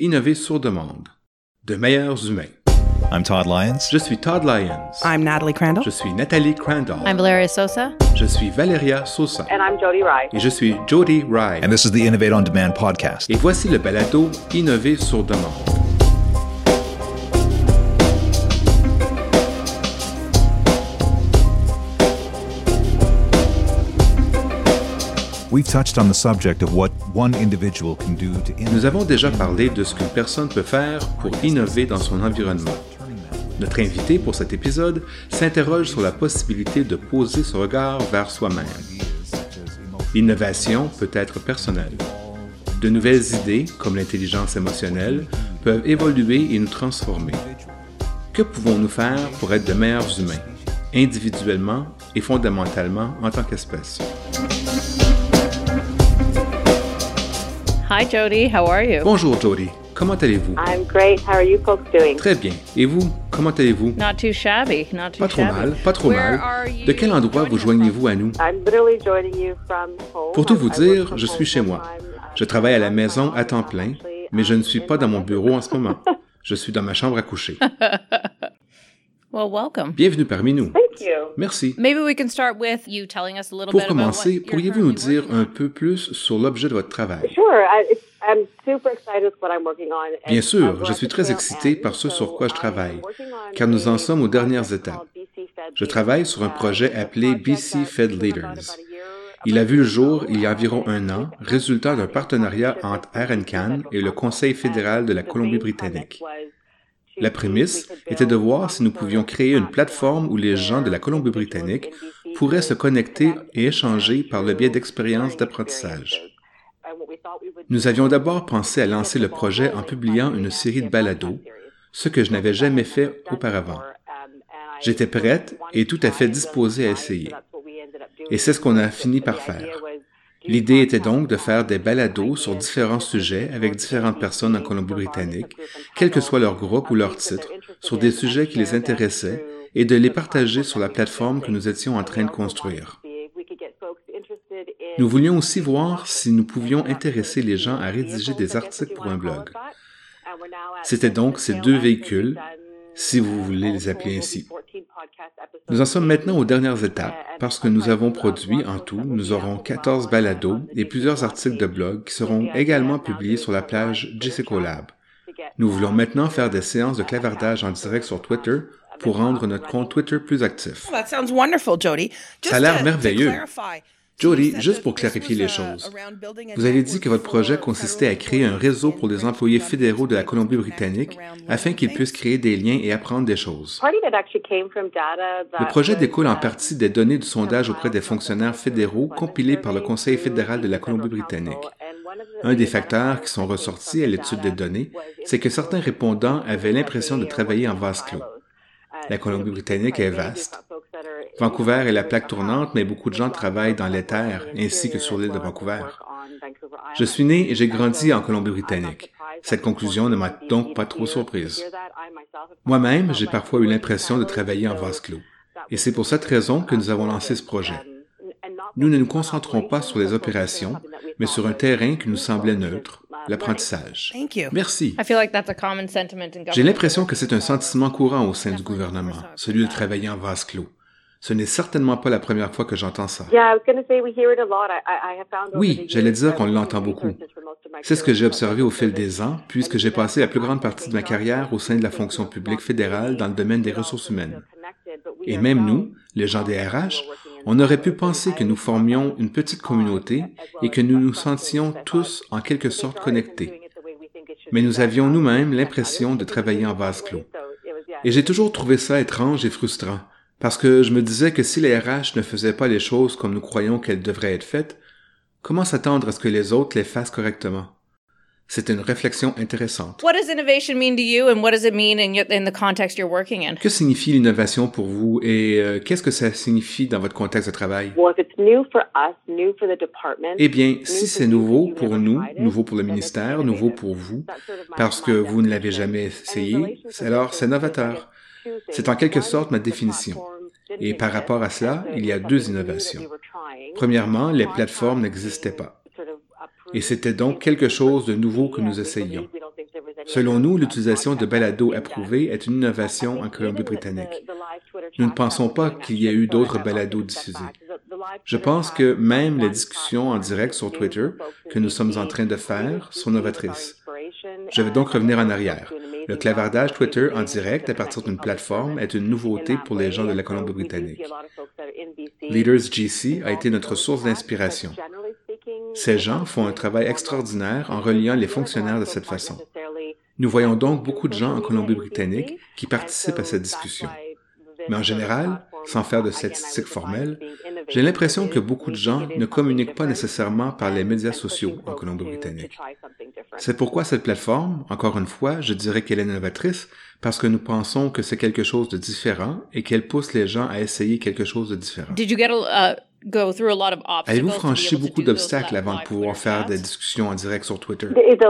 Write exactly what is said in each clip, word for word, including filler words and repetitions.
Innover sur demande. De meilleurs humains. I'm Todd Lyons. Je suis Todd Lyons. I'm Natalie Crandall. Je suis Nathalie Crandall. I'm Valeria Sosa. Je suis Valeria Sosa. And I'm Jody Rye. Et je suis Jody Rye. And this is the Innovate on Demand podcast. Et voici le balado Innover sur demande. We've touched on the subject of what one individual can do to innovate. Nous avons déjà parlé de ce qu'une personne peut faire pour innover dans son environnement. Notre invité pour cet épisode s'interroge sur la possibilité de poser ce regard vers soi-même. L'innovation peut être personnelle. De nouvelles idées, comme l'intelligence émotionnelle, peuvent évoluer et nous transformer. Que pouvons-nous faire pour être de meilleurs humains, individuellement et fondamentalement en tant qu'espèce? Hi Jody, how are you? Bonjour Jody, comment allez-vous? I'm great. How are you folks doing? Très bien. Et vous, comment allez-vous? Not too shabby, not too Pas trop shabby. mal, pas trop Where mal. are you De quel endroit vous joining us joignez-vous à nous? I'm literally joining you from home. Pour tout vous I- I work dire, from je home suis chez moi. full-time. Je travaille à la maison à temps plein, mais je ne suis pas dans mon bureau en ce moment. Je suis dans ma chambre à coucher. Well, welcome. Bienvenue parmi nous. Thank you. Merci. Maybe we can start with you telling us a little Pour bit about commencer, what you're pourriez-vous nous currently dire working un on? peu plus sur l'objet de votre travail? Sure. I, it's, I'm super excited with what I'm working on. And Bien sûr, we're je at suis the très tail excité end. par ce sur quoi je So travaille, I'm working on car nous en a sommes aux dernières project étapes. called B C Fed Je travaille sur un Leaders. projet Uh, appelé it's a B project C that Fed came about Leaders. about a year Il a vu le ago. jour il y a environ un an, résultat d'un partenariat entre R N C A N et le Conseil fédéral de la Colombie-Britannique. La prémisse était de voir si nous pouvions créer une plateforme où les gens de la Colombie-Britannique pourraient se connecter et échanger par le biais d'expériences d'apprentissage. Nous avions d'abord pensé à lancer le projet en publiant une série de balados, ce que je n'avais jamais fait auparavant. J'étais prête et tout à fait disposée à essayer. Et c'est ce qu'on a fini par faire. L'idée était donc de faire des balados sur différents sujets avec différentes personnes en Colombie-Britannique, quel que soit leur groupe ou leur titre, sur des sujets qui les intéressaient et de les partager sur la plateforme que nous étions en train de construire. Nous voulions aussi voir si nous pouvions intéresser les gens à rédiger des articles pour un blog. C'était donc ces deux véhicules, si vous voulez les appeler ainsi. Nous en sommes maintenant aux dernières étapes parce que nous avons produit en tout, nous aurons quatorze balados et plusieurs articles de blog qui seront également publiés sur la page JCCoLab. Nous voulons maintenant faire des séances de clavardage en direct sur Twitter pour rendre notre compte Twitter plus actif. That sounds wonderful, Jody. Ça a l'air merveilleux. Jody, juste pour clarifier les choses, vous avez dit que votre projet consistait à créer un réseau pour les employés fédéraux de la Colombie-Britannique afin qu'ils puissent créer des liens et apprendre des choses. Le projet découle en partie des données du sondage auprès des fonctionnaires fédéraux compilés par le Conseil fédéral de la Colombie-Britannique. Un des facteurs qui sont ressortis à l'étude des données, c'est que certains répondants avaient l'impression de travailler en vase clos. La Colombie-Britannique est vaste. Vancouver est la plaque tournante, mais beaucoup de gens travaillent dans les terres ainsi que sur l'île de Vancouver. Je suis né et j'ai grandi en Colombie-Britannique. Cette conclusion ne m'a donc pas trop surprise. Moi-même, j'ai parfois eu l'impression de travailler en vase clos. Et c'est pour cette raison que nous avons lancé ce projet. Nous ne nous concentrons pas sur les opérations, mais sur un terrain qui nous semblait neutre, l'apprentissage. Merci. I feel like that's a common sentiment in government. J'ai l'impression que c'est un sentiment courant au sein du gouvernement, celui de travailler en vase clos. Ce n'est certainement pas la première fois que j'entends ça. Oui, j'allais dire qu'on l'entend beaucoup. C'est ce que j'ai observé au fil des ans, puisque j'ai passé la plus grande partie de ma carrière au sein de la fonction publique fédérale dans le domaine des ressources humaines. Et même nous, les gens des R H, on aurait pu penser que nous formions une petite communauté et que nous nous sentions tous en quelque sorte connectés. Mais nous avions nous-mêmes l'impression de travailler en vase clos. Et j'ai toujours trouvé ça étrange et frustrant. Parce que je me disais que si les R H ne faisaient pas les choses comme nous croyons qu'elles devraient être faites, comment s'attendre à ce que les autres les fassent correctement? C'est une réflexion intéressante. What does innovation mean to you and what does it mean in, your, in the context you're working in? Que signifie l'innovation pour vous et euh, qu'est-ce que ça signifie dans votre contexte de travail? Eh bien, si c'est nouveau pour nous, nouveau pour le ministère, nouveau pour vous, parce que vous ne l'avez jamais essayé, alors c'est novateur. C'est en quelque sorte ma définition. Et par rapport à cela, il y a deux innovations. Premièrement, les plateformes n'existaient pas. Et c'était donc quelque chose de nouveau que nous essayions. Selon nous, l'utilisation de balados approuvés est une innovation en Colombie-Britannique. Nous ne pensons pas qu'il y ait eu d'autres balados diffusés. Je pense que même les discussions en direct sur Twitter que nous sommes en train de faire sont novatrices. Je vais donc revenir en arrière. Le clavardage Twitter en direct à partir d'une plateforme est une nouveauté pour les gens de la Colombie-Britannique. Leaders G C a été notre source d'inspiration. Ces gens font un travail extraordinaire en reliant les fonctionnaires de cette façon. Nous voyons donc beaucoup de gens en Colombie-Britannique qui participent à cette discussion. Mais en général, sans faire de statistiques formelles, j'ai l'impression que beaucoup de gens ne communiquent pas nécessairement par les médias sociaux en Colombie-Britannique. C'est pourquoi cette plateforme, encore une fois, je dirais qu'elle est novatrice parce que nous pensons que c'est quelque chose de différent et qu'elle pousse les gens à essayer quelque chose de différent. Did you get a, uh, go through a lot of obstacles? Avez-vous franchi beaucoup d'obstacles avant de pouvoir faire des discussions en direct sur Twitter?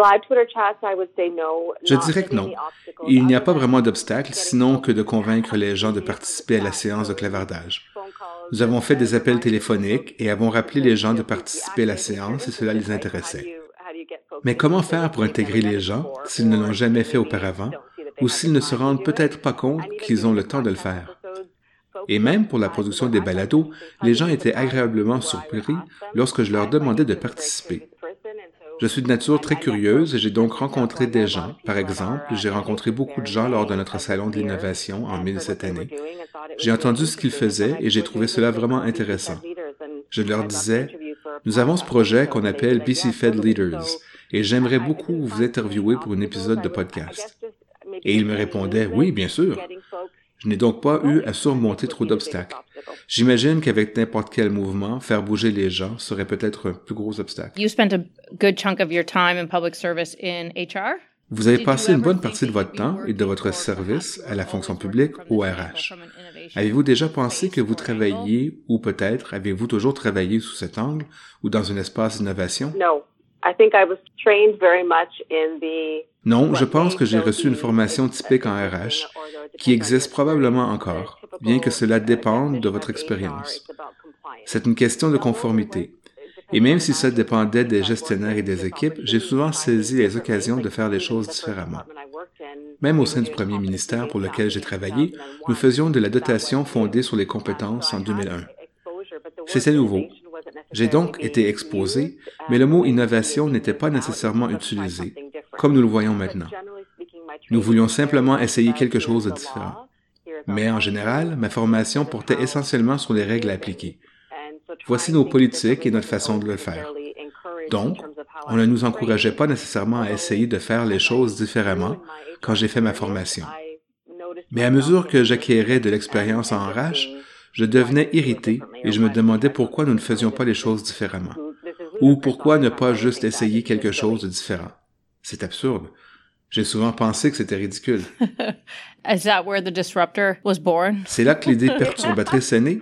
Je dirais que non. Il n'y a pas vraiment d'obstacles, sinon que de convaincre les gens de participer à la séance de clavardage. Nous avons fait des appels téléphoniques et avons rappelé les gens de participer à la séance si cela les intéressait. Mais comment faire pour intégrer les gens s'ils ne l'ont jamais fait auparavant ou s'ils ne se rendent peut-être pas compte qu'ils ont le temps de le faire? Et même pour la production des balados, les gens étaient agréablement surpris lorsque je leur demandais de participer. Je suis de nature très curieuse et j'ai donc rencontré des gens. Par exemple, j'ai rencontré beaucoup de gens lors de notre salon de l'innovation en mai de cette année. J'ai entendu ce qu'ils faisaient et j'ai trouvé cela vraiment intéressant. Je leur disais, « Nous avons ce projet qu'on appelle B C Fed Leaders et j'aimerais beaucoup vous interviewer pour un épisode de podcast. » Et ils me répondaient, « Oui, bien sûr. » Je n'ai donc pas eu à surmonter trop d'obstacles. J'imagine qu'avec n'importe quel mouvement, faire bouger les gens serait peut-être un plus gros obstacle. You spent a good chunk of your time in public service in H R? Vous avez passé une bonne partie de votre temps et de votre service à la fonction publique au R H. Avez-vous déjà pensé que vous travailliez, ou peut-être avez-vous toujours travaillé sous cet angle ou dans un espace d'innovation? Non, je pense que j'ai reçu une formation typique en R H, qui existe probablement encore, bien que cela dépende de votre expérience. C'est une question de conformité. Et même si ça dépendait des gestionnaires et des équipes, j'ai souvent saisi les occasions de faire les choses différemment. Même au sein du premier ministère pour lequel j'ai travaillé, nous faisions de la dotation fondée sur les compétences en deux mille un. C'était nouveau. J'ai donc été exposé, mais le mot innovation n'était pas nécessairement utilisé, comme nous le voyons maintenant. Nous voulions simplement essayer quelque chose de différent. Mais en général, ma formation portait essentiellement sur les règles appliquées. Voici nos politiques et notre façon de le faire. Donc, on ne nous encourageait pas nécessairement à essayer de faire les choses différemment quand j'ai fait ma formation. Mais à mesure que j'acquérais de l'expérience en R H, je devenais irrité et je me demandais pourquoi nous ne faisions pas les choses différemment. Ou pourquoi ne pas juste essayer quelque chose de différent. C'est absurde. J'ai souvent pensé que c'était ridicule. Is that where the disruptor was born? C'est là que l'idée perturbatrice est née?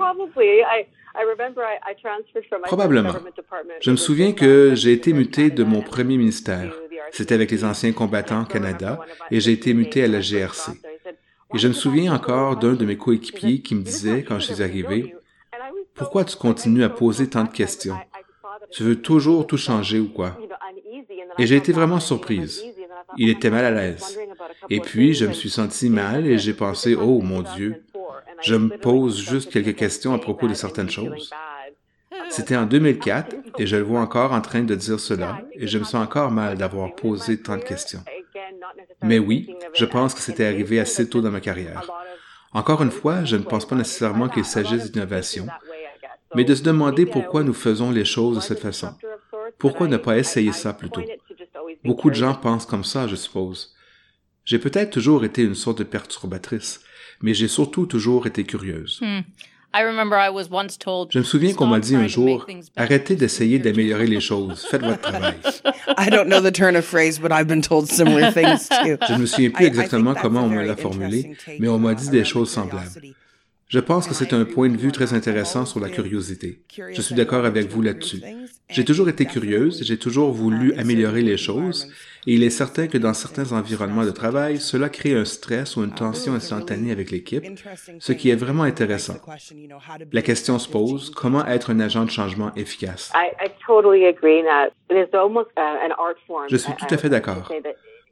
Probablement. Je me souviens que j'ai été muté de mon premier ministère. C'était avec les anciens combattants Canada et j'ai été muté à la G R C. Et je me souviens encore d'un de mes coéquipiers qui me disait, quand je suis arrivé, « Pourquoi tu continues à poser tant de questions? Tu veux toujours tout changer ou quoi? » Et j'ai été vraiment surprise. Il était mal à l'aise. Et puis, je me suis senti mal et j'ai pensé, « Oh, mon Dieu, je me pose juste quelques questions à propos de certaines choses. » C'était en deux mille quatre et je le vois encore en train de dire cela et je me sens encore mal d'avoir posé tant de questions. Mais oui, je pense que c'était arrivé assez tôt dans ma carrière. Encore une fois, je ne pense pas nécessairement qu'il s'agisse d'innovation, mais de se demander pourquoi nous faisons les choses de cette façon. Pourquoi ne pas essayer ça plus tôt? Beaucoup de gens pensent comme ça, je suppose. J'ai peut-être toujours été une sorte de perturbatrice, mais j'ai surtout toujours été curieuse. Hmm. I remember I was once told, Je me souviens qu'on m'a dit un jour, arrêtez d'essayer d'améliorer les choses, faites votre travail. I don't know the turn of phrase, but I've been told similar things too. Je ne me souviens plus exactement comment on me l'a formulé, mais on m'a dit des choses semblables. Je pense que c'est un point de vue très intéressant sur la curiosité. Je suis d'accord avec vous là-dessus. J'ai toujours été curieuse, j'ai toujours voulu améliorer les choses, et il est certain que dans certains environnements de travail, cela crée un stress ou une tension instantanée avec l'équipe, ce qui est vraiment intéressant. La question se pose, comment être un agent de changement efficace? Je suis tout à fait d'accord.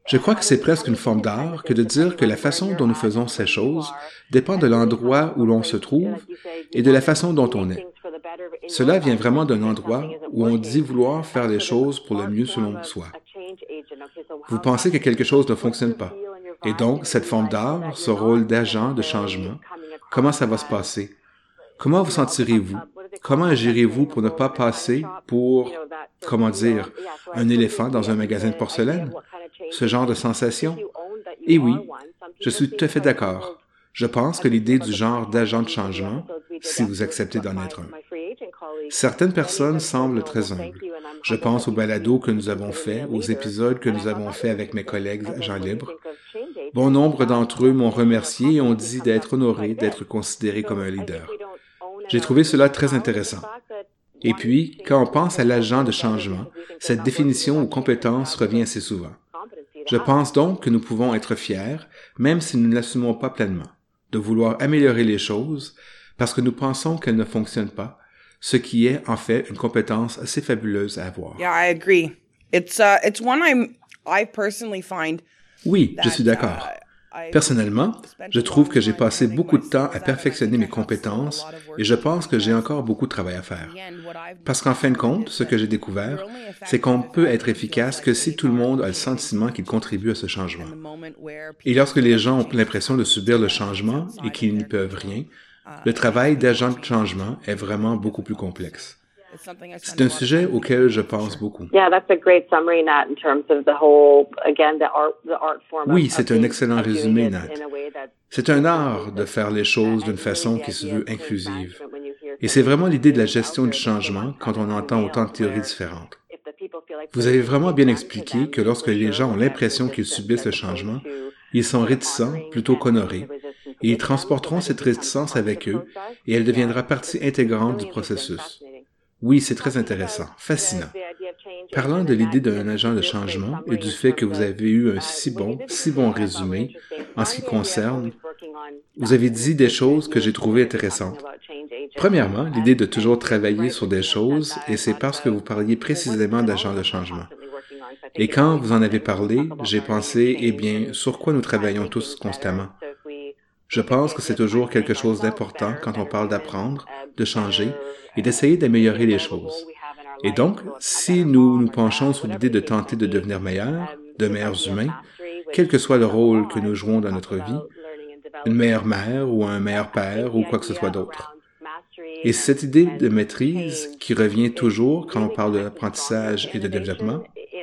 Je crois que c'est presque une forme d'art que de dire que la façon dont nous faisons ces choses dépend de l'endroit où l'on se trouve et de la façon dont on est. Cela vient vraiment d'un endroit où on dit vouloir faire les choses pour le mieux selon soi. Vous pensez que quelque chose ne fonctionne pas. Et donc, cette forme d'art, ce rôle d'agent de changement, comment ça va se passer? Comment vous sentirez-vous? Comment agirez-vous pour ne pas passer pour, comment dire, un éléphant dans un magasin de porcelaine? Ce genre de sensation? Et oui, je suis tout à fait d'accord. Je pense que l'idée du genre d'agent de changement, si vous acceptez d'en être un. Certaines personnes semblent très humbles. Je pense aux balados que nous avons faits, aux épisodes que nous avons faits avec mes collègues agents libres. Bon nombre d'entre eux m'ont remercié et ont dit d'être honorés d'être considérés comme un leader. J'ai trouvé cela très intéressant. Et puis, quand on pense à l'agent de changement, cette définition ou compétence revient assez souvent. Je pense donc que nous pouvons être fiers, même si nous ne l'assumons pas pleinement, de vouloir améliorer les choses parce que nous pensons qu'elles ne fonctionnent pas, ce qui est en fait une compétence assez fabuleuse à avoir. Yeah, I agree. It's uh, it's one I'm I personally find. Oui, je suis d'accord. Personnellement, je trouve que j'ai passé beaucoup de temps à perfectionner mes compétences et je pense que j'ai encore beaucoup de travail à faire. Parce qu'en fin de compte, ce que j'ai découvert, c'est qu'on peut être efficace que si tout le monde a le sentiment qu'il contribue à ce changement. Et lorsque les gens ont l'impression de subir le changement et qu'ils n'y peuvent rien, le travail d'agent de changement est vraiment beaucoup plus complexe. C'est un sujet auquel je pense beaucoup. Oui, c'est un excellent résumé, Nat. C'est un art de faire les choses d'une façon qui se veut inclusive. Et c'est vraiment l'idée de la gestion du changement quand on entend autant de théories différentes. Vous avez vraiment bien expliqué que lorsque les gens ont l'impression qu'ils subissent le changement, ils sont réticents plutôt qu'honorés, et ils transporteront cette réticence avec eux, et elle deviendra partie intégrante du processus. Oui, c'est très intéressant, fascinant. Parlant de l'idée d'un agent de changement et du fait que vous avez eu un si bon, si bon résumé en ce qui concerne, vous avez dit des choses que j'ai trouvées intéressantes. Premièrement, l'idée de toujours travailler sur des choses, et c'est parce que vous parliez précisément d'agent de changement. Et quand vous en avez parlé, j'ai pensé, eh bien, sur quoi nous travaillons tous constamment. Je pense que c'est toujours quelque chose d'important quand on parle d'apprendre, de changer et d'essayer d'améliorer les choses. Et donc, si nous nous penchons sur l'idée de tenter de devenir meilleurs, de meilleurs humains, quel que soit le rôle que nous jouons dans notre vie, une meilleure mère ou un meilleur père ou quoi que ce soit d'autre. Et cette idée de maîtrise qui revient toujours quand on parle de l'apprentissage et de développement,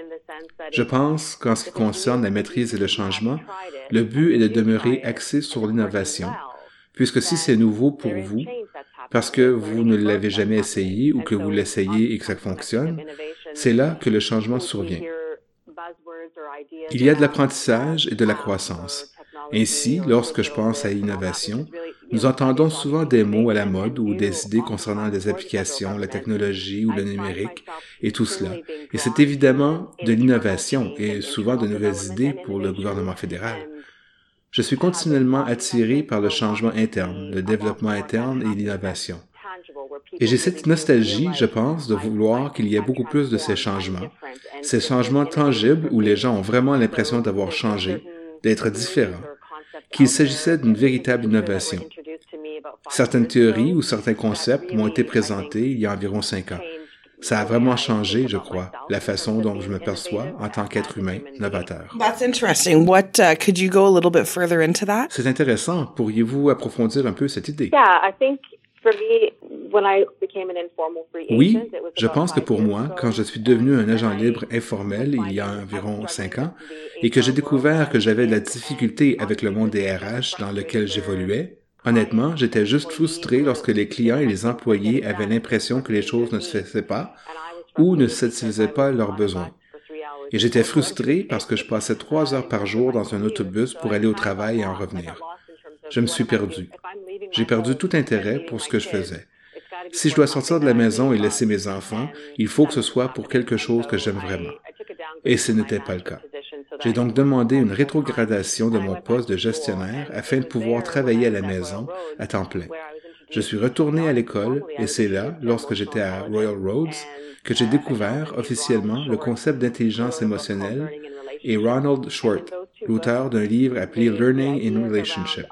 je pense qu'en ce qui concerne la maîtrise et le changement, le but est de demeurer axé sur l'innovation, puisque si c'est nouveau pour vous, parce que vous ne l'avez jamais essayé ou que vous l'essayez et que ça fonctionne, c'est là que le changement survient. Il y a de l'apprentissage et de la croissance. Ainsi, lorsque je pense à l'innovation, nous entendons souvent des mots à la mode ou des idées concernant des applications, la technologie ou le numérique et tout cela. Et c'est évidemment de l'innovation et souvent de nouvelles idées pour le gouvernement fédéral. Je suis continuellement attiré par le changement interne, le développement interne et l'innovation. Et j'ai cette nostalgie, je pense, de vouloir qu'il y ait beaucoup plus de ces changements, ces changements tangibles où les gens ont vraiment l'impression d'avoir changé, d'être différents, qu'il s'agissait d'une véritable innovation. Certaines théories ou certains concepts m'ont été présentés il y a environ cinq ans. Ça a vraiment changé, je crois, la façon dont je me perçois en tant qu'être humain novateur. That's interesting. What uh, could you go a little bit further into that? C'est intéressant. Pourriez-vous approfondir un peu cette idée? Oui, je pense que pour moi, quand je suis devenu un agent libre informel il y a environ cinq ans, et que j'ai découvert que j'avais de la difficulté avec le monde des R H dans lequel j'évoluais, honnêtement, j'étais juste frustré lorsque les clients et les employés avaient l'impression que les choses ne se faisaient pas ou ne satisfaisaient pas leurs besoins. Et j'étais frustré parce que je passais trois heures par jour dans un autobus pour aller au travail et en revenir. Je me suis perdu. J'ai perdu tout intérêt pour ce que je faisais. Si je dois sortir de la maison et laisser mes enfants, il faut que ce soit pour quelque chose que j'aime vraiment. Et ce n'était pas le cas. J'ai donc demandé une rétrogradation de mon poste de gestionnaire afin de pouvoir travailler à la maison à temps plein. Je suis retourné à l'école et c'est là, lorsque j'étais à Royal Roads, que j'ai découvert officiellement le concept d'intelligence émotionnelle et Ronald Short, l'auteur d'un livre appelé Learning in Relationship.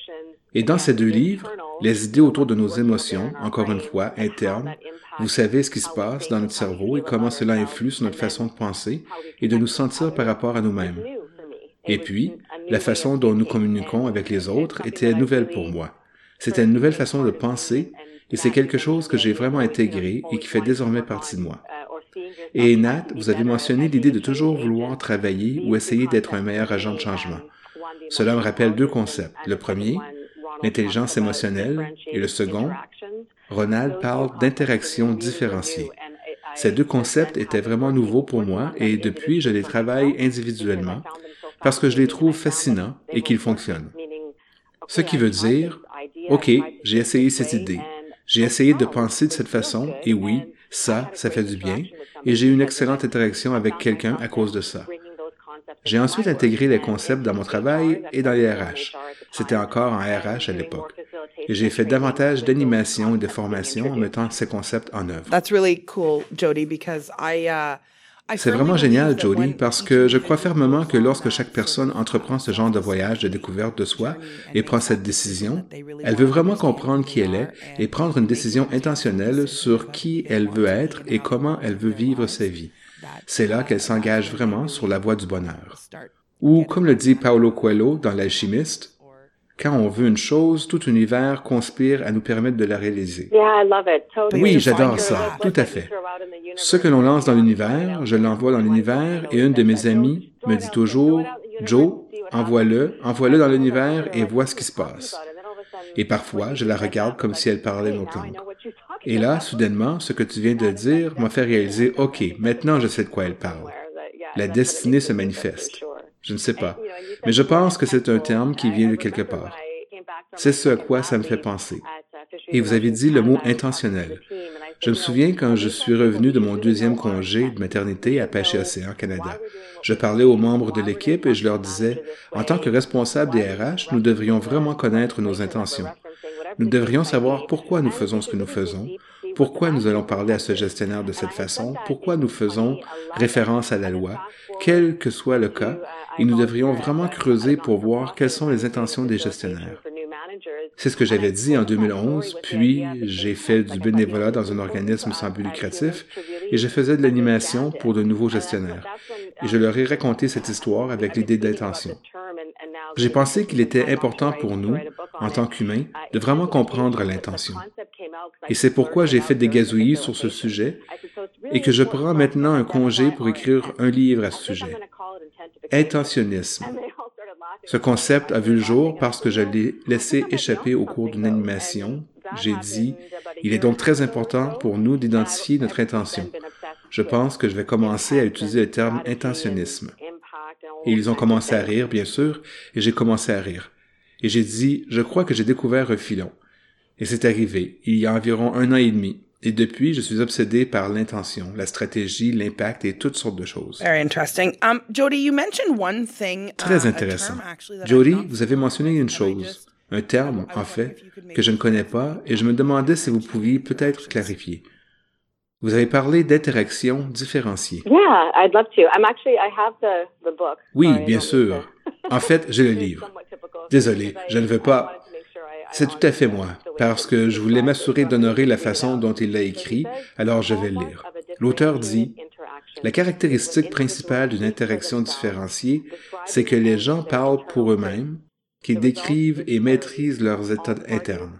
Et dans ces deux livres, les idées autour de nos émotions, encore une fois, internes, vous savez ce qui se passe dans notre cerveau et comment cela influe sur notre façon de penser et de nous sentir par rapport à nous-mêmes. Et puis, la façon dont nous communiquons avec les autres était nouvelle pour moi. C'était une nouvelle façon de penser et c'est quelque chose que j'ai vraiment intégré et qui fait désormais partie de moi. Et Nat, vous avez mentionné l'idée de toujours vouloir travailler ou essayer d'être un meilleur agent de changement. Cela me rappelle deux concepts. Le premier, l'intelligence émotionnelle, et le second, Ronald parle d'interaction différenciée. Ces deux concepts étaient vraiment nouveaux pour moi et depuis, je les travaille individuellement parce que je les trouve fascinants et qu'ils fonctionnent. Ce qui veut dire, OK, j'ai essayé cette idée, j'ai essayé de penser de cette façon et oui, ça, ça fait du bien et j'ai eu une excellente interaction avec quelqu'un à cause de ça. J'ai ensuite intégré les concepts dans mon travail et dans les R H. C'était encore en R H à l'époque. Et j'ai fait davantage d'animation et de formation en mettant ces concepts en œuvre. That's really cool, Jody, because I, uh, I C'est vraiment génial, Jody, parce que je crois fermement que lorsque chaque personne entreprend ce genre de voyage de découverte de soi et prend cette décision, elle veut vraiment comprendre qui elle est et prendre une décision intentionnelle sur qui elle veut être et comment elle veut vivre sa vie. C'est là qu'elle s'engage vraiment sur la voie du bonheur. Ou, comme le dit Paulo Coelho dans L'Alchimiste, quand on veut une chose, tout univers conspire à nous permettre de la réaliser. Oui, j'adore ça, tout à fait. Ce que l'on lance dans l'univers, je l'envoie dans l'univers et une de mes amies me dit toujours, « Joe, envoie-le, envoie-le dans l'univers et vois ce qui se passe. » Et parfois, je la regarde comme si elle parlait notre langue. Et là, soudainement, ce que tu viens de dire m'a fait réaliser, « OK, maintenant je sais de quoi elle parle. » La destinée se manifeste. Je ne sais pas, mais je pense que c'est un terme qui vient de quelque part. C'est ce à quoi ça me fait penser. Et vous avez dit le mot « intentionnel ». Je me souviens quand je suis revenu de mon deuxième congé de maternité à Pêche et Océan, Canada. Je parlais aux membres de l'équipe et je leur disais, en tant que responsable des R H, nous devrions vraiment connaître nos intentions. Nous devrions savoir pourquoi nous faisons ce que nous faisons, pourquoi nous allons parler à ce gestionnaire de cette façon, pourquoi nous faisons référence à la loi, quel que soit le cas, et nous devrions vraiment creuser pour voir quelles sont les intentions des gestionnaires. C'est ce que j'avais dit en deux mille onze, puis j'ai fait du bénévolat dans un organisme sans but lucratif et je faisais de l'animation pour de nouveaux gestionnaires. Et je leur ai raconté cette histoire avec l'idée d'intention. J'ai pensé qu'il était important pour nous, en tant qu'humains, de vraiment comprendre l'intention. Et c'est pourquoi j'ai fait des gazouillis sur ce sujet et que je prends maintenant un congé pour écrire un livre à ce sujet. Intentionnisme. Ce concept a vu le jour parce que je l'ai laissé échapper au cours d'une animation. J'ai dit, il est donc très important pour nous d'identifier notre intention. Je pense que je vais commencer à utiliser le terme intentionnisme. Et ils ont commencé à rire, bien sûr, et j'ai commencé à rire. Et j'ai dit, je crois que j'ai découvert un filon. Et c'est arrivé, il y a environ un an et demi. Et depuis, je suis obsédé par l'intention, la stratégie, l'impact et toutes sortes de choses. Very interesting. Um, Jody, you mentioned one thing. Très intéressant. Jody, vous avez mentionné une chose, un terme, en fait, que je ne connais pas, et je me demandais si vous pouviez peut-être clarifier. Vous avez parlé d'interaction différenciée. Yeah, I'd love to. I'm actually, I have the, the book. Oui, bien sûr. En fait, j'ai le livre. Désolé, je ne veux pas... C'est tout à fait moi, parce que je voulais m'assurer d'honorer la façon dont il l'a écrit, alors je vais le lire. L'auteur dit, « La caractéristique principale d'une interaction différenciée, c'est que les gens parlent pour eux-mêmes, qu'ils décrivent et maîtrisent leurs états internes.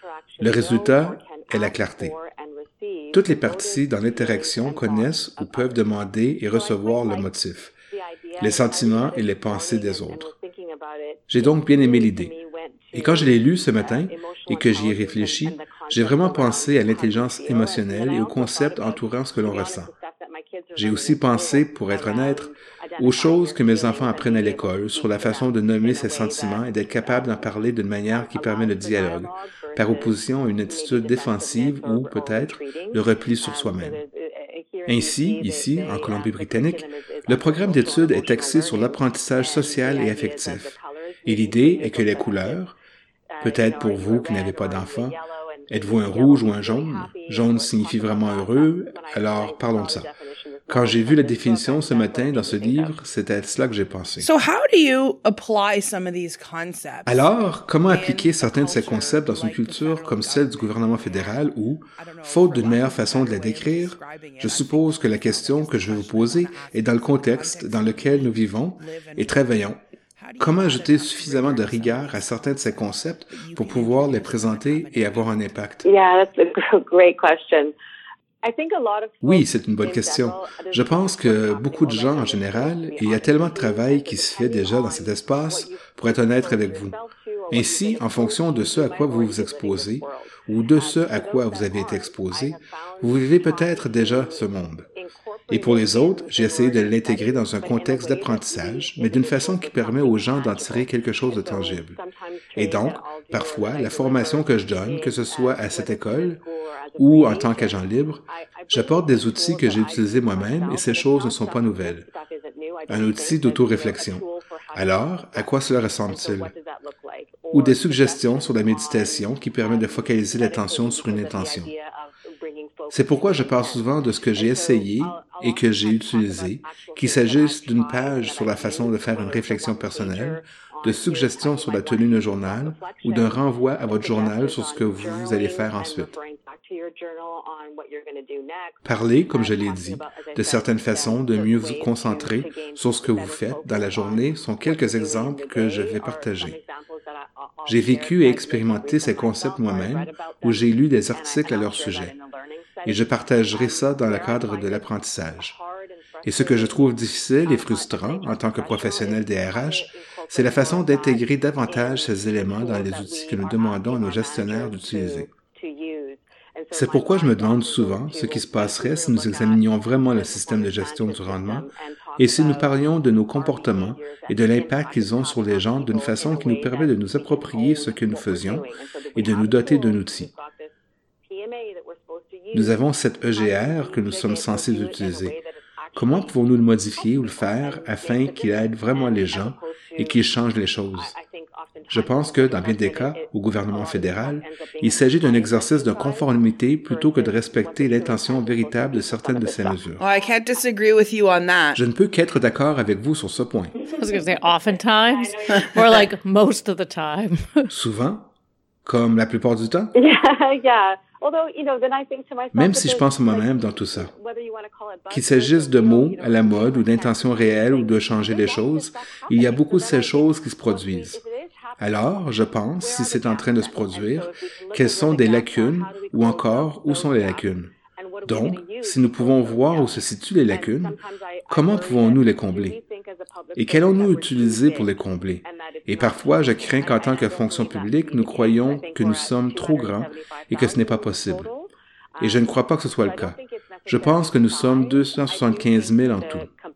Le résultat est la clarté. Toutes les parties dans l'interaction connaissent ou peuvent demander et recevoir le motif, les sentiments et les pensées des autres. J'ai donc bien aimé l'idée. Et quand je l'ai lu ce matin et que j'y ai réfléchi, j'ai vraiment pensé à l'intelligence émotionnelle et aux concepts entourant ce que l'on ressent. J'ai aussi pensé, pour être honnête, aux choses que mes enfants apprennent à l'école sur la façon de nommer ces sentiments et d'être capable d'en parler d'une manière qui permet le dialogue, par opposition à une attitude défensive ou, peut-être, le repli sur soi-même. Ainsi, ici, en Colombie-Britannique, le programme d'études est axé sur l'apprentissage social et affectif. Et l'idée est que les couleurs, peut-être pour vous qui n'avez pas d'enfants, êtes-vous un rouge ou un jaune? Jaune signifie vraiment heureux, alors parlons de ça. Quand j'ai vu la définition ce matin dans ce livre, c'est à cela que j'ai pensé. So how do you apply some of these concepts? Alors, comment appliquer certains de ces concepts dans une culture comme celle du gouvernement fédéral où, faute d'une meilleure façon de la décrire, je suppose que la question que je vais vous poser est dans le contexte dans lequel nous vivons et travaillons. Comment ajouter suffisamment de rigueur à certains de ces concepts pour pouvoir les présenter et avoir un impact? Yeah, that's a great question. Oui, c'est une bonne question. Je pense que beaucoup de gens en général, il y a tellement de travail qui se fait déjà dans cet espace, pour être honnête avec vous. Ainsi, en fonction de ce à quoi vous vous exposez, ou de ce à quoi vous avez été exposé, vous vivez peut-être déjà ce monde. Et pour les autres, j'ai essayé de l'intégrer dans un contexte d'apprentissage, mais d'une façon qui permet aux gens d'en tirer quelque chose de tangible. Et donc, parfois, la formation que je donne, que ce soit à cette école ou en tant qu'agent libre, j'apporte des outils que j'ai utilisés moi-même et ces choses ne sont pas nouvelles. Un outil d'auto-réflexion. Alors, à quoi cela ressemble-t-il? Ou des suggestions sur la méditation qui permet de focaliser l'attention sur une intention. C'est pourquoi je parle souvent de ce que j'ai essayé et que j'ai utilisé, qu'il s'agisse d'une page sur la façon de faire une réflexion personnelle, de suggestions sur la tenue d'un journal ou d'un renvoi à votre journal sur ce que vous allez faire ensuite. Parlez, comme je l'ai dit, de certaines façons de mieux vous concentrer sur ce que vous faites dans la journée sont quelques exemples que je vais partager. J'ai vécu et expérimenté ces concepts moi-même où j'ai lu des articles à leur sujet. Et je partagerai ça dans le cadre de l'apprentissage. Et ce que je trouve difficile et frustrant en tant que professionnel des R H, c'est la façon d'intégrer davantage ces éléments dans les outils que nous demandons à nos gestionnaires d'utiliser. C'est pourquoi je me demande souvent ce qui se passerait si nous examinions vraiment le système de gestion du rendement et si nous parlions de nos comportements et de l'impact qu'ils ont sur les gens d'une façon qui nous permet de nous approprier ce que nous faisions et de nous doter d'un outil. Nous avons cet E G R que nous sommes censés utiliser. Comment pouvons-nous le modifier ou le faire afin qu'il aide vraiment les gens et qu'il change les choses? Je pense que, dans bien des cas, au gouvernement fédéral, il s'agit d'un exercice de conformité plutôt que de respecter l'intention véritable de certaines de ces mesures. Well, I can't disagree with you on that. Je ne peux qu'être d'accord avec vous sur ce point. I was going to say oftentimes, or like most of the time. Souvent, comme la plupart du temps. Yeah, yeah. Although, you know, then I think to myself, Même si je pense à moi-même dans tout ça. Qu'il s'agisse de mots à la mode ou d'intentions réelles ou de changer les choses, il y a beaucoup de ces choses qui se produisent. Alors, je pense, si c'est en train de se produire, quelles sont des lacunes ou encore où sont les lacunes. Donc, si nous pouvons voir où se situent les lacunes, comment pouvons-nous les combler? Et qu'allons-nous utiliser pour les combler? Et parfois, je crains qu'en tant que fonction publique, nous croyons que nous sommes trop grands et que ce n'est pas possible. Et je ne crois pas que ce soit le cas. Je pense que nous sommes deux cent soixante-quinze mille en tout.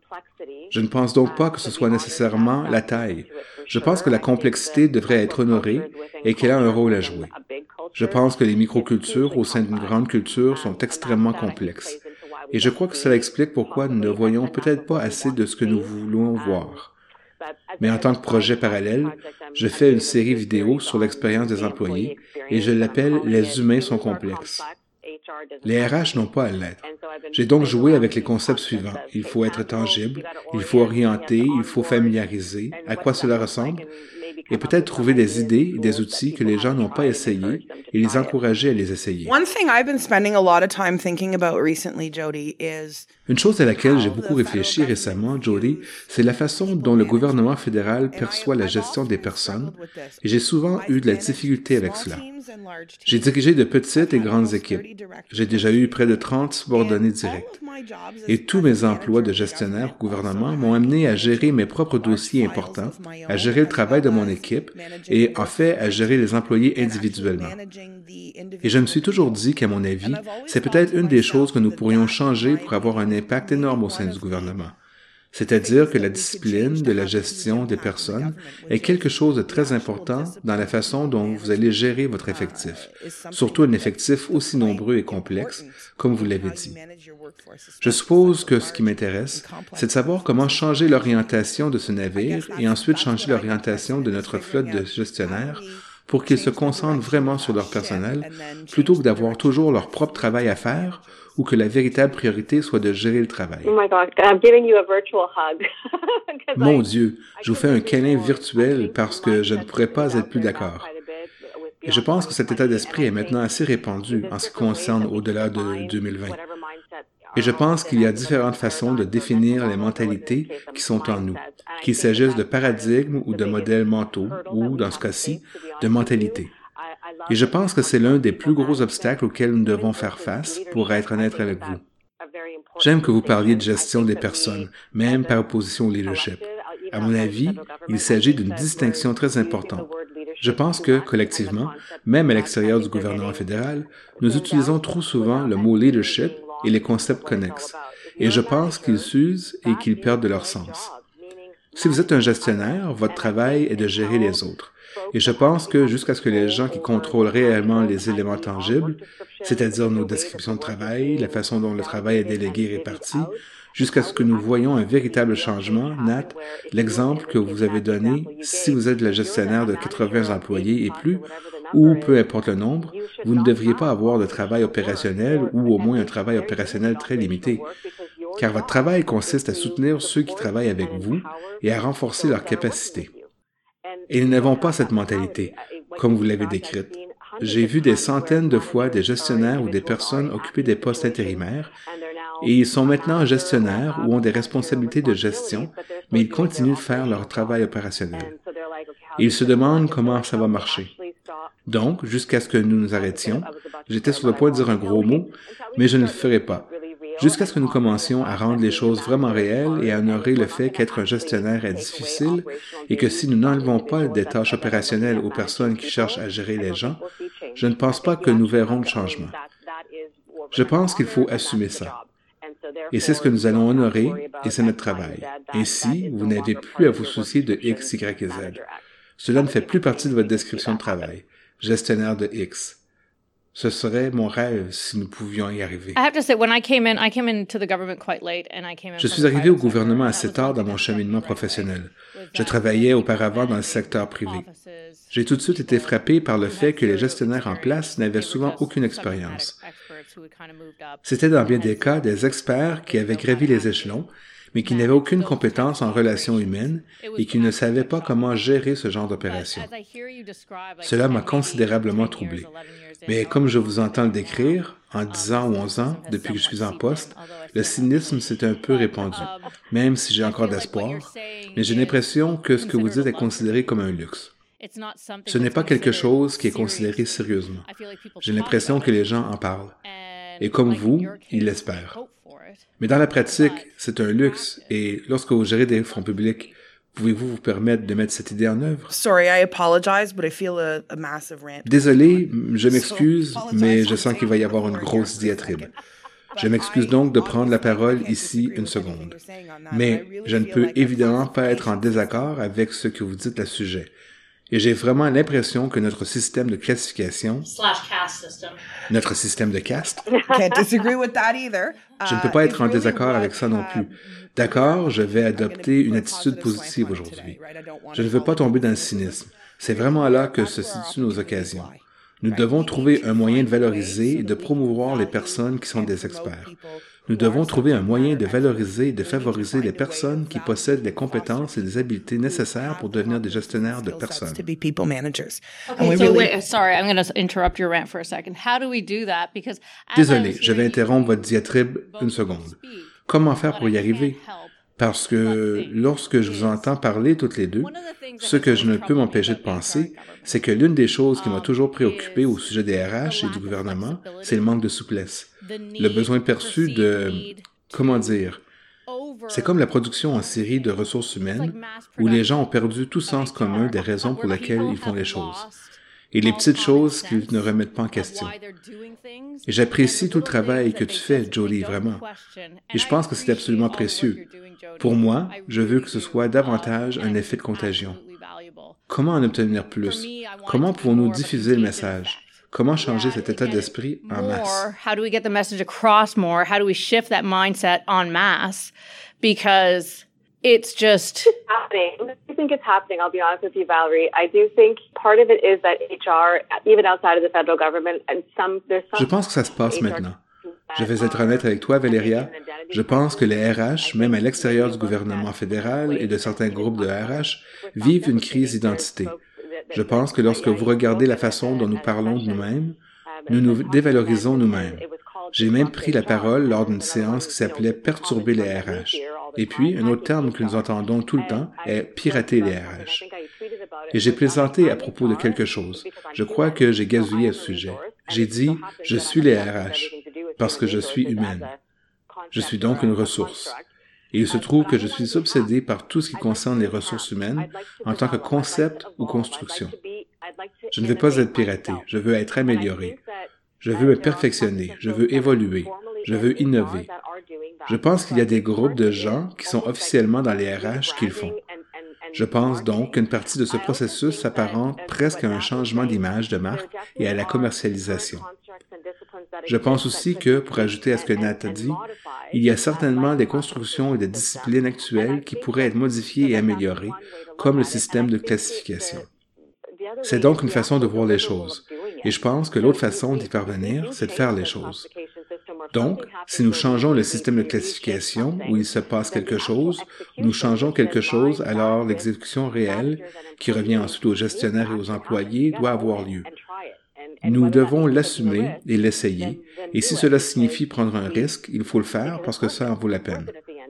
Je ne pense donc pas que ce soit nécessairement la taille. Je pense que la complexité devrait être honorée et qu'elle a un rôle à jouer. Je pense que les microcultures au sein d'une grande culture sont extrêmement complexes. Et je crois que cela explique pourquoi nous ne voyons peut-être pas assez de ce que nous voulons voir. Mais en tant que projet parallèle, je fais une série vidéo sur l'expérience des employés et je l'appelle « Les humains sont complexes ». Les R H n'ont pas à l'être. J'ai donc joué avec les concepts suivants. Il faut être tangible, il faut orienter, il faut familiariser, à quoi cela ressemble, et peut-être trouver des idées et des outils que les gens n'ont pas essayés et les encourager à les essayer. One thing I've been spending a lot of time thinking about recently, Jody, is Une chose à laquelle j'ai beaucoup réfléchi récemment, Jody, c'est la façon dont le gouvernement fédéral perçoit la gestion des personnes, et j'ai souvent eu de la difficulté avec cela. J'ai dirigé de petites et grandes équipes. J'ai déjà eu près de trente subordonnés directs. Et tous mes emplois de gestionnaire au gouvernement m'ont amené à gérer mes propres dossiers importants, à gérer le travail de mon équipe et, en fait, à gérer les employés individuellement. Et je me suis toujours dit qu'à mon avis, c'est peut-être une des choses que nous pourrions changer pour avoir un impact énorme au sein du gouvernement. C'est-à-dire que la discipline de la gestion des personnes est quelque chose de très important dans la façon dont vous allez gérer votre effectif, surtout un effectif aussi nombreux et complexe, comme vous l'avez dit. Je suppose que ce qui m'intéresse, c'est de savoir comment changer l'orientation de ce navire et ensuite changer l'orientation de notre flotte de gestionnaires pour qu'ils se concentrent vraiment sur leur personnel, plutôt que d'avoir toujours leur propre travail à faire ou que la véritable priorité soit de gérer le travail. Oh my God, I'm giving you a virtual hug. Mon Dieu, je vous fais un câlin virtuel parce que je ne pourrais pas être plus d'accord. Et je pense que cet état d'esprit est maintenant assez répandu en ce qui concerne au-delà de deux mille vingt. Et je pense qu'il y a différentes façons de définir les mentalités qui sont en nous, qu'il s'agisse de paradigmes ou de modèles mentaux, ou, dans ce cas-ci, de mentalités. Et je pense que c'est l'un des plus gros obstacles auxquels nous devons faire face, pour être honnête avec vous. J'aime que vous parliez de gestion des personnes, même par opposition au leadership. À mon avis, il s'agit d'une distinction très importante. Je pense que, collectivement, même à l'extérieur du gouvernement fédéral, nous utilisons trop souvent le mot leadership et les concepts connexes, et je pense qu'ils s'usent et qu'ils perdent de leur sens. Si vous êtes un gestionnaire, votre travail est de gérer les autres. Et je pense que jusqu'à ce que les gens qui contrôlent réellement les éléments tangibles, c'est-à-dire nos descriptions de travail, la façon dont le travail est délégué et réparti, jusqu'à ce que nous voyons un véritable changement, Nat, l'exemple que vous avez donné, si vous êtes le gestionnaire de quatre-vingts employés et plus, ou peu importe le nombre, vous ne devriez pas avoir de travail opérationnel ou au moins un travail opérationnel très limité, car votre travail consiste à soutenir ceux qui travaillent avec vous et à renforcer leurs capacités. Et nous n'avons pas cette mentalité, comme vous l'avez décrite. J'ai vu des centaines de fois des gestionnaires ou des personnes occuper des postes intérimaires, et ils sont maintenant gestionnaires ou ont des responsabilités de gestion, mais ils continuent de faire leur travail opérationnel. Et ils se demandent comment ça va marcher. Donc, jusqu'à ce que nous nous arrêtions, j'étais sur le point de dire un gros mot, mais je ne le ferai pas. Jusqu'à ce que nous commencions à rendre les choses vraiment réelles et à honorer le fait qu'être un gestionnaire est difficile et que si nous n'enlevons pas des tâches opérationnelles aux personnes qui cherchent à gérer les gens, je ne pense pas que nous verrons le changement. Je pense qu'il faut assumer ça. Et c'est ce que nous allons honorer et c'est notre travail. Ainsi, vous n'avez plus à vous soucier de X, Y et Z. Cela ne fait plus partie de votre description de travail. Gestionnaire de X. Ce serait mon rêve si nous pouvions y arriver. Je suis arrivé au gouvernement assez tard dans mon cheminement professionnel. Je travaillais auparavant dans le secteur privé. J'ai tout de suite été frappé par le fait que les gestionnaires en place n'avaient souvent aucune expérience. C'était dans bien des cas des experts qui avaient gravi les échelons, mais qui n'avaient aucune compétence en relations humaines et qui ne savaient pas comment gérer ce genre d'opération. Cela m'a considérablement troublé. Mais comme je vous entends le décrire, en dix ans ou onze ans, depuis que je suis en poste, le cynisme s'est un peu répandu, même si j'ai encore d'espoir, mais j'ai l'impression que ce que vous dites est considéré comme un luxe. Ce n'est pas quelque chose qui est considéré sérieusement. J'ai l'impression que les gens en parlent. Et comme vous, ils l'espèrent. Mais dans la pratique, c'est un luxe, et lorsque vous gérez des fonds publics, pouvez-vous vous permettre de mettre cette idée en œuvre? Sorry, I apologize, but I feel a, a massive rant. Désolé, je m'excuse, mais je sens qu'il va y avoir une grosse diatribe. Je m'excuse donc de prendre la parole ici une seconde. Mais je ne peux évidemment pas être en désaccord avec ce que vous dites à ce sujet. Et j'ai vraiment l'impression que notre système de classification, notre système de caste, Can't disagree with that either. je ne peux pas être en désaccord avec ça non plus. D'accord, je vais adopter une attitude positive aujourd'hui. Je ne veux pas tomber dans le cynisme. C'est vraiment là que se situent nos occasions. Nous devons trouver un moyen de valoriser et de promouvoir les personnes qui sont des experts. Nous devons trouver un moyen de valoriser et de favoriser les personnes qui possèdent les compétences et les habiletés nécessaires pour devenir des gestionnaires de personnes. To be people managers. Okay, so wait, sorry, I'm going to interrupt your rant for a second. How do we do that? Because Désolé, je vais interrompre votre diatribe une seconde. Comment faire pour y arriver? Parce que lorsque je vous entends parler toutes les deux, ce que je ne peux m'empêcher de penser, c'est que l'une des choses qui m'a toujours préoccupé au sujet des R H et du gouvernement, c'est le manque de souplesse. Le besoin perçu de... comment dire? C'est comme la production en série de ressources humaines, où les gens ont perdu tout sens commun des raisons pour lesquelles ils font les choses. Et les petites choses qu'ils ne remettent pas en question. Et j'apprécie tout le travail que tu fais, Jody, vraiment. Et je pense que c'est absolument précieux. Pour moi, je veux que ce soit davantage un effet de contagion. Comment en obtenir plus? Comment pouvons-nous diffuser le message? Comment changer cet état d'esprit en masse? How do we get the message across more? How do we shift that mindset en masse? Because it's just happening. I think it's happening. I'll be honest with you, Valerie. I do think Je pense que ça se passe maintenant. Je vais être honnête avec toi, Valéria. Je pense que les R H, même à l'extérieur du gouvernement fédéral et de certains groupes de R H, vivent une crise d'identité. Je pense que lorsque vous regardez la façon dont nous parlons de nous-mêmes, nous nous dévalorisons nous-mêmes. J'ai même pris la parole lors d'une séance qui s'appelait « Perturber les R H ». Et puis, un autre terme que nous entendons tout le temps est « pirater les R H ». Et j'ai plaisanté à propos de quelque chose. Je crois que j'ai gazouillé à ce sujet. J'ai dit « Je suis les R H » parce que je suis humaine. Je suis donc une ressource. Et il se trouve que je suis obsédé par tout ce qui concerne les ressources humaines en tant que concept ou construction. Je ne veux pas être piraté, je veux être amélioré. Je veux me perfectionner, je veux évoluer, je veux innover. Je pense qu'il y a des groupes de gens qui sont officiellement dans les R H qui le font. Je pense donc qu'une partie de ce processus s'apparente presque à un changement d'image de marque et à la commercialisation. Je pense aussi que, pour ajouter à ce que Nat a dit, il y a certainement des constructions et des disciplines actuelles qui pourraient être modifiées et améliorées, comme le système de classification. C'est donc une façon de voir les choses. Et je pense que l'autre façon d'y parvenir, c'est de faire les choses. Donc, si nous changeons le système de classification, où il se passe quelque chose, nous changeons quelque chose, alors l'exécution réelle, qui revient ensuite aux gestionnaires et aux employés, doit avoir lieu. Nous devons l'assumer et l'essayer, et si cela signifie prendre un risque, il faut le faire parce que ça en vaut la peine.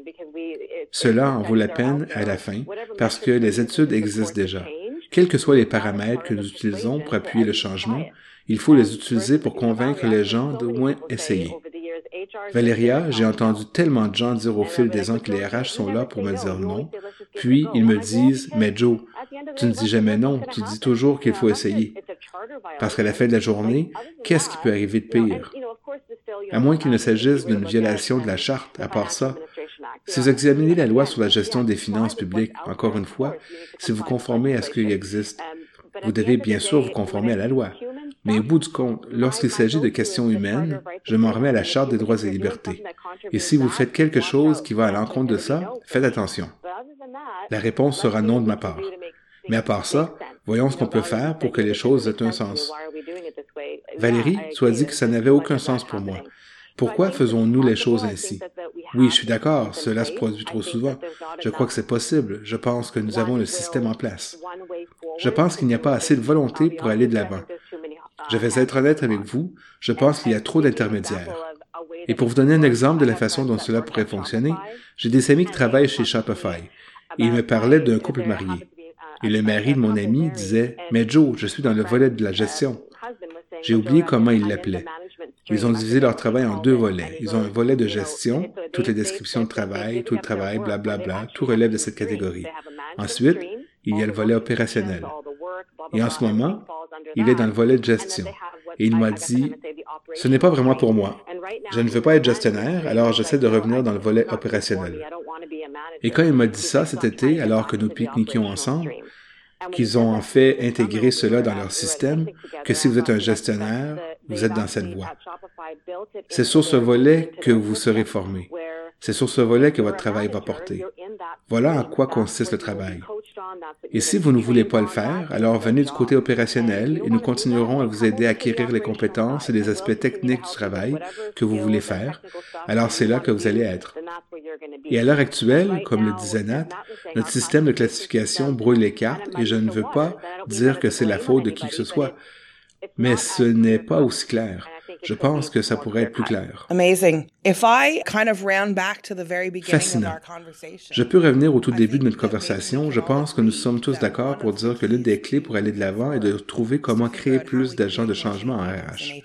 Cela en vaut la peine à la fin, parce que les études existent déjà. Quels que soient les paramètres que nous utilisons pour appuyer le changement, il faut les utiliser pour convaincre les gens d'au moins essayer. Valéria, j'ai entendu tellement de gens dire au fil des ans que les R H sont là pour me dire non, puis ils me disent « Mais Joe, tu ne dis jamais non, tu dis toujours qu'il faut essayer. » Parce qu'à la fin de la journée, qu'est-ce qui peut arriver de pire? À moins qu'il ne s'agisse d'une violation de la charte, à part ça. Si vous examinez la loi sur la gestion des finances publiques, encore une fois, si vous conformez à ce qui existe, vous devez bien sûr vous conformer à la loi. Mais au bout du compte, lorsqu'il s'agit de questions humaines, je m'en remets à la Charte des droits et libertés. Et si vous faites quelque chose qui va à l'encontre de ça, faites attention. La réponse sera non de ma part. Mais à part ça, voyons ce qu'on peut faire pour que les choses aient un sens. Valérie, tu as dit que ça n'avait aucun sens pour moi. Pourquoi faisons-nous les choses ainsi? Oui, je suis d'accord, cela se produit trop souvent. Je crois que c'est possible. Je pense que nous avons le système en place. Je pense qu'il n'y a pas assez de volonté pour aller de l'avant. Je vais être honnête avec vous, je pense qu'il y a trop d'intermédiaires. Et pour vous donner un exemple de la façon dont cela pourrait fonctionner, j'ai des amis qui travaillent chez Shopify. Et ils me parlaient d'un couple marié. Et le mari de mon ami disait « Mais Joe, je suis dans le volet de la gestion. » J'ai oublié comment ils l'appelaient. Ils ont divisé leur travail en deux volets. Ils ont un volet de gestion, toutes les descriptions de travail, tout le travail, blablabla, bla, bla, tout relève de cette catégorie. Ensuite, il y a le volet opérationnel. Et en ce moment, il est dans le volet de gestion. Et il m'a dit « Ce n'est pas vraiment pour moi. Je ne veux pas être gestionnaire, alors j'essaie de revenir dans le volet opérationnel. » Et quand il m'a dit ça cet été, alors que nous pique-niquions ensemble, qu'ils ont en fait intégré cela dans leur système, que si vous êtes un gestionnaire, vous êtes dans cette voie. C'est sur ce volet que vous serez formé. C'est sur ce volet que votre travail va porter. Voilà en quoi consiste le travail. Et si vous ne voulez pas le faire, alors venez du côté opérationnel et nous continuerons à vous aider à acquérir les compétences et les aspects techniques du travail que vous voulez faire. Alors c'est là que vous allez être. Et à l'heure actuelle, comme le disait Nat, notre système de classification brouille les cartes et je ne veux pas dire que c'est la faute de qui que ce soit. Mais ce n'est pas aussi clair. Je pense que ça pourrait être plus clair. Amazing. If I kind of round back to the very beginning Fascinant. of our conversation. Je peux revenir au tout début de notre conversation. Je pense que nous sommes tous d'accord pour dire que l'une des clés pour aller de l'avant est de trouver comment créer plus d'agents de changement en R H.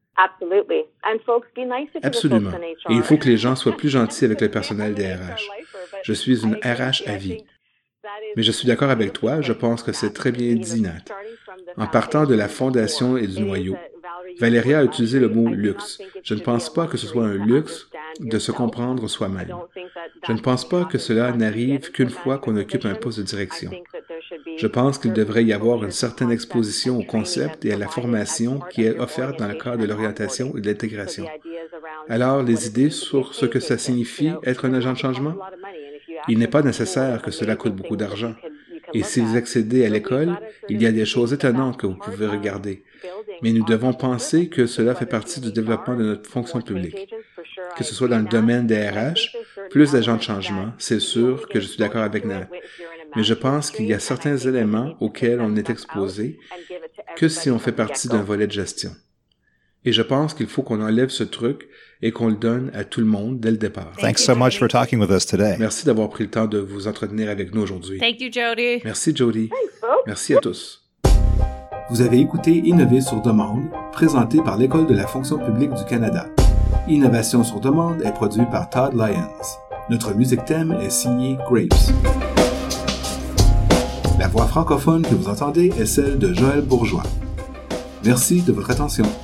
Absolument. Et il faut que les gens soient plus gentils avec le personnel des R H. Je suis une R H à vie. Mais je suis d'accord avec toi, je pense que c'est très bien dit, Nat. En partant de la fondation et du noyau, Valéria a utilisé le mot « luxe ». Je ne pense pas que ce soit un luxe de se comprendre soi-même. Je ne pense pas que cela n'arrive qu'une fois qu'on occupe un poste de direction. Je pense qu'il devrait y avoir une certaine exposition au concept et à la formation qui est offerte dans le cadre de l'orientation et de l'intégration. Alors, les idées sur ce que ça signifie être un agent de changement? Il n'est pas nécessaire que cela coûte beaucoup d'argent. Et si vous accédez à l'école, il y a des choses étonnantes que vous pouvez regarder. Mais nous devons penser que cela fait partie du développement de notre fonction publique. Que ce soit dans le domaine des R H, plus d'agents de changement, c'est sûr que je suis d'accord avec Nat. Mais je pense qu'il y a certains éléments auxquels on est exposé que si on fait partie d'un volet de gestion. Et je pense qu'il faut qu'on enlève ce truc et qu'on le donne à tout le monde dès le départ. Thanks so much for talking with us today. Merci d'avoir pris le temps de vous entretenir avec nous aujourd'hui. Thank you, Jody. Merci, Jody. Merci à tous. Vous avez écouté Innover sur demande, présenté par l'École de la fonction publique du Canada. Innovation sur demande est produit par Todd Lyons. Notre musique thème est signée Grapes. La voix francophone que vous entendez est celle de Joël Bourgeois. Merci de votre attention.